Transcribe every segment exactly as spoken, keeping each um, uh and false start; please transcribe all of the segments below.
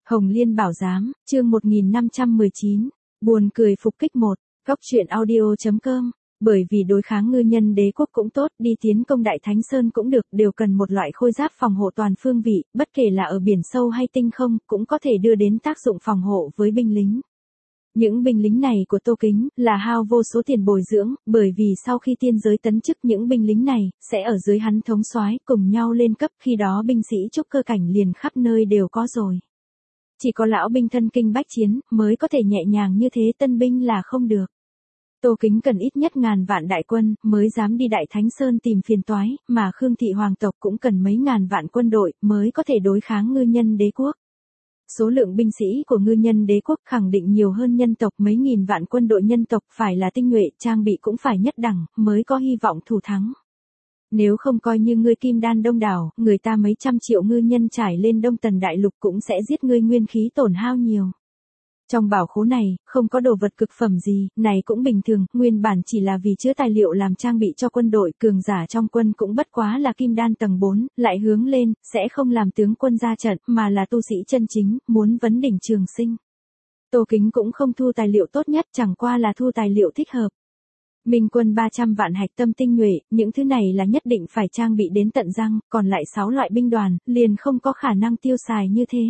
Hồng Liên Bảo Giám, chương một nghìn năm trăm mười chín, buồn cười phục kích một, góc truyện audio.com, bởi vì đối kháng ngư nhân đế quốc cũng tốt, đi tiến công Đại Thánh Sơn cũng được, đều cần một loại khôi giáp phòng hộ toàn phương vị, bất kể là ở biển sâu hay tinh không, cũng có thể đưa đến tác dụng phòng hộ với binh lính. Những binh lính này của Tô Kính là hao vô số tiền bồi dưỡng, bởi vì sau khi tiên giới tấn chức những binh lính này sẽ ở dưới hắn thống soái cùng nhau lên cấp, khi đó binh sĩ trúc cơ cảnh liền khắp nơi đều có rồi. Chỉ có lão binh thân kinh bách chiến mới có thể nhẹ nhàng như thế, tân binh là không được. Tô Kính cần ít nhất ngàn vạn đại quân mới dám đi Đại Thánh Sơn tìm phiền toái, mà Khương thị hoàng tộc cũng cần mấy ngàn vạn quân đội mới có thể đối kháng ngư nhân đế quốc. Số lượng binh sĩ của ngư nhân đế quốc khẳng định nhiều hơn nhân tộc mấy nghìn vạn, quân đội nhân tộc phải là tinh nhuệ, trang bị cũng phải nhất đẳng, mới có hy vọng thủ thắng. Nếu không coi như ngươi kim đan đông đảo, người ta mấy trăm triệu ngư nhân trải lên Đông Tần Đại Lục cũng sẽ giết ngươi, nguyên khí tổn hao nhiều. Trong bảo khố này, không có đồ vật cực phẩm gì, này cũng bình thường, nguyên bản chỉ là vì chứa tài liệu làm trang bị cho quân đội, cường giả trong quân cũng bất quá là kim đan tầng bốn, lại hướng lên, sẽ không làm tướng quân ra trận, mà là tu sĩ chân chính, muốn vấn đỉnh trường sinh. Tô Kính cũng không thu tài liệu tốt nhất, chẳng qua là thu tài liệu thích hợp. Minh quân ba trăm vạn hạch tâm tinh nhuệ, những thứ này là nhất định phải trang bị đến tận răng, còn lại sáu loại binh đoàn, liền không có khả năng tiêu xài như thế.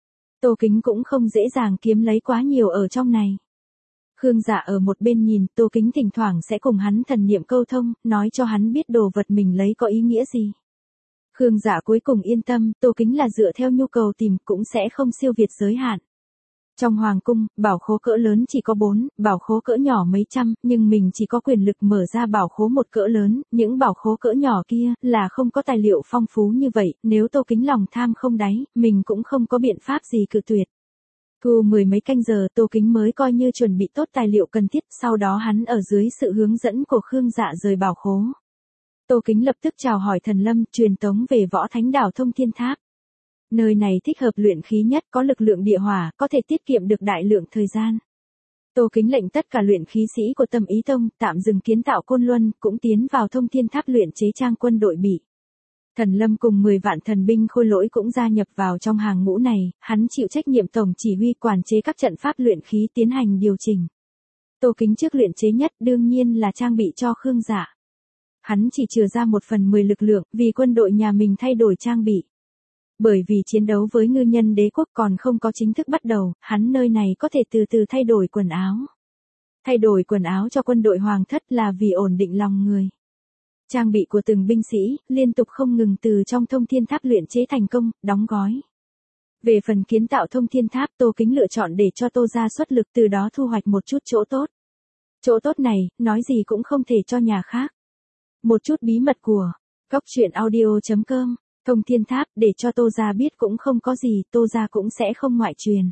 Tô Kính cũng không dễ dàng kiếm lấy quá nhiều ở trong này. Khương Dạ ở một bên nhìn, Tô Kính thỉnh thoảng sẽ cùng hắn thần niệm câu thông, nói cho hắn biết đồ vật mình lấy có ý nghĩa gì. Khương Dạ cuối cùng yên tâm, Tô Kính là dựa theo nhu cầu tìm, cũng sẽ không siêu việt giới hạn. Trong hoàng cung, bảo khố cỡ lớn chỉ có bốn, bảo khố cỡ nhỏ mấy trăm, nhưng mình chỉ có quyền lực mở ra bảo khố một cỡ lớn, những bảo khố cỡ nhỏ kia là không có tài liệu phong phú như vậy, nếu Tô Kính lòng tham không đáy, mình cũng không có biện pháp gì cự tuyệt. Thu mười mấy canh giờ, Tô Kính mới coi như chuẩn bị tốt tài liệu cần thiết, sau đó hắn ở dưới sự hướng dẫn của Khương Dạ rời bảo khố. Tô Kính lập tức chào hỏi Thần Lâm, truyền tống về Võ Thánh Đảo Thông Thiên Tháp. Nơi này thích hợp luyện khí nhất, có lực lượng địa hỏa, có thể tiết kiệm được đại lượng thời gian. Tô Kính lệnh tất cả luyện khí sĩ của Tâm Ý Tông tạm dừng kiến tạo Côn Luân, cũng tiến vào Thông Thiên Tháp luyện chế trang quân đội bị. Thần Lâm cùng mười vạn thần binh khôi lỗi cũng gia nhập vào trong hàng ngũ này, hắn chịu trách nhiệm tổng chỉ huy quản chế các trận pháp luyện khí tiến hành điều chỉnh. Tô Kính trước luyện chế nhất đương nhiên là trang bị cho Khương Dạ. Hắn chỉ trừ ra một phần mười lực lượng, vì quân đội nhà mình thay đổi trang bị. Bởi vì chiến đấu với ngư nhân đế quốc còn không có chính thức bắt đầu, hắn nơi này có thể từ từ thay đổi quần áo. Thay đổi quần áo cho quân đội hoàng thất là vì ổn định lòng người. Trang bị của từng binh sĩ, liên tục không ngừng từ trong Thông Thiên Tháp luyện chế thành công, đóng gói. Về phần kiến tạo Thông Thiên Tháp, Tô Kính lựa chọn để cho Tô gia xuất lực, từ đó thu hoạch một chút chỗ tốt. Chỗ tốt này, nói gì cũng không thể cho nhà khác. Một chút bí mật của góc truyện audio.com. Thông Thiên Tháp, để cho Tô gia biết cũng không có gì, Tô gia cũng sẽ không ngoại truyền.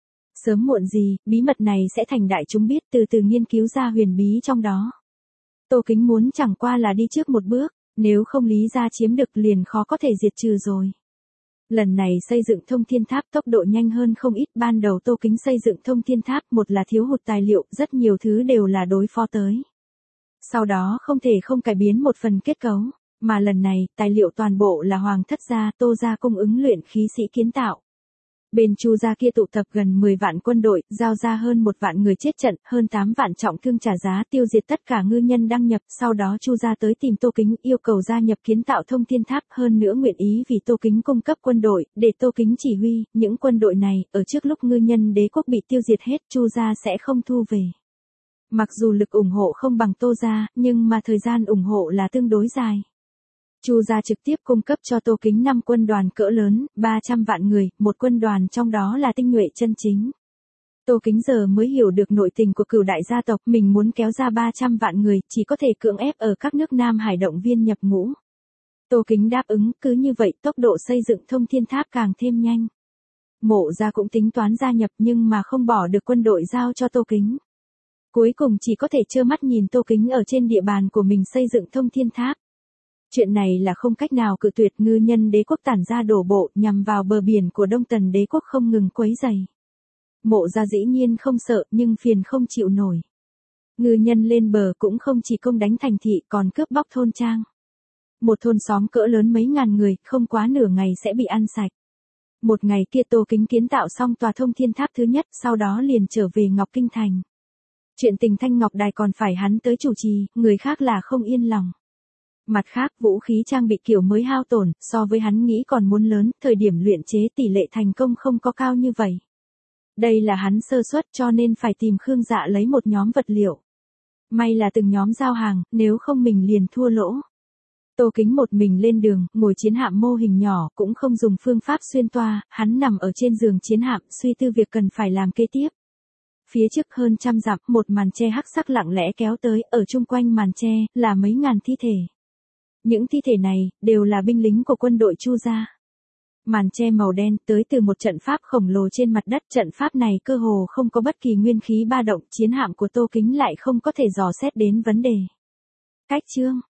Sớm muộn gì, bí mật này sẽ thành đại chúng biết, từ từ nghiên cứu ra huyền bí trong đó. Tô Kính muốn chẳng qua là đi trước một bước, nếu không Lý gia chiếm được liền khó có thể diệt trừ rồi. Lần này xây dựng Thông Thiên Tháp tốc độ nhanh hơn không ít, ban đầu Tô Kính xây dựng Thông Thiên Tháp, một là thiếu hụt tài liệu, rất nhiều thứ đều là đối phó tới. Sau đó không thể không cải biến một phần kết cấu. Mà lần này, tài liệu toàn bộ là hoàng thất gia, Tô gia cung ứng luyện khí sĩ kiến tạo. Bên Chu gia kia tụ tập gần mười vạn quân đội, giao ra hơn một vạn người chết trận, hơn tám vạn trọng thương trả giá, tiêu diệt tất cả ngư nhân đăng nhập, sau đó Chu gia tới tìm Tô Kính, yêu cầu gia nhập kiến tạo Thông Thiên Tháp, hơn nữa nguyện ý vì Tô Kính cung cấp quân đội, để Tô Kính chỉ huy, những quân đội này, ở trước lúc ngư nhân đế quốc bị tiêu diệt hết, Chu gia sẽ không thu về. Mặc dù lực ủng hộ không bằng Tô gia, nhưng mà thời gian ủng hộ là tương đối dài. Chu gia trực tiếp cung cấp cho Tô Kính năm quân đoàn cỡ lớn, ba trăm vạn người, một quân đoàn trong đó là tinh nhuệ chân chính. Tô Kính giờ mới hiểu được nội tình của cửu đại gia tộc, mình muốn kéo ra ba trăm vạn người, chỉ có thể cưỡng ép ở các nước Nam Hải động viên nhập ngũ. Tô Kính đáp ứng, cứ như vậy tốc độ xây dựng Thông Thiên Tháp càng thêm nhanh. Mộ gia cũng tính toán gia nhập nhưng mà không bỏ được quân đội giao cho Tô Kính. Cuối cùng chỉ có thể trơ mắt nhìn Tô Kính ở trên địa bàn của mình xây dựng Thông Thiên Tháp. Chuyện này là không cách nào cự tuyệt, ngư nhân đế quốc tản ra đổ bộ nhằm vào bờ biển của Đông Tần đế quốc không ngừng quấy rầy. Mộ gia dĩ nhiên không sợ nhưng phiền không chịu nổi. Ngư nhân lên bờ cũng không chỉ công đánh thành thị còn cướp bóc thôn trang. Một thôn xóm cỡ lớn mấy ngàn người, không quá nửa ngày sẽ bị ăn sạch. Một ngày kia Tô Kính kiến tạo xong tòa thông thiên tháp thứ nhất, sau đó liền trở về Ngọc Kinh Thành. Chuyện tình Thanh Ngọc Đài còn phải hắn tới chủ trì, người khác là không yên lòng. Mặt khác, vũ khí trang bị kiểu mới hao tổn, so với hắn nghĩ còn muốn lớn, thời điểm luyện chế tỷ lệ thành công không có cao như vậy. Đây là hắn sơ suất cho nên phải tìm Khương Dạ lấy một nhóm vật liệu. May là từng nhóm giao hàng, nếu không mình liền thua lỗ. Tô Kính một mình lên đường, ngồi chiến hạm mô hình nhỏ, cũng không dùng phương pháp xuyên toa, hắn nằm ở trên giường chiến hạm, suy tư việc cần phải làm kế tiếp. Phía trước hơn trăm dặm, một màn che hắc sắc lặng lẽ kéo tới, ở chung quanh màn che, là mấy ngàn thi thể. Những thi thể này, đều là binh lính của quân đội Chu gia. Màn che màu đen tới từ một trận pháp khổng lồ trên mặt đất, trận pháp này cơ hồ không có bất kỳ nguyên khí ba động, chiến hạm của Tô Kính lại không có thể dò xét đến vấn đề. Cách chương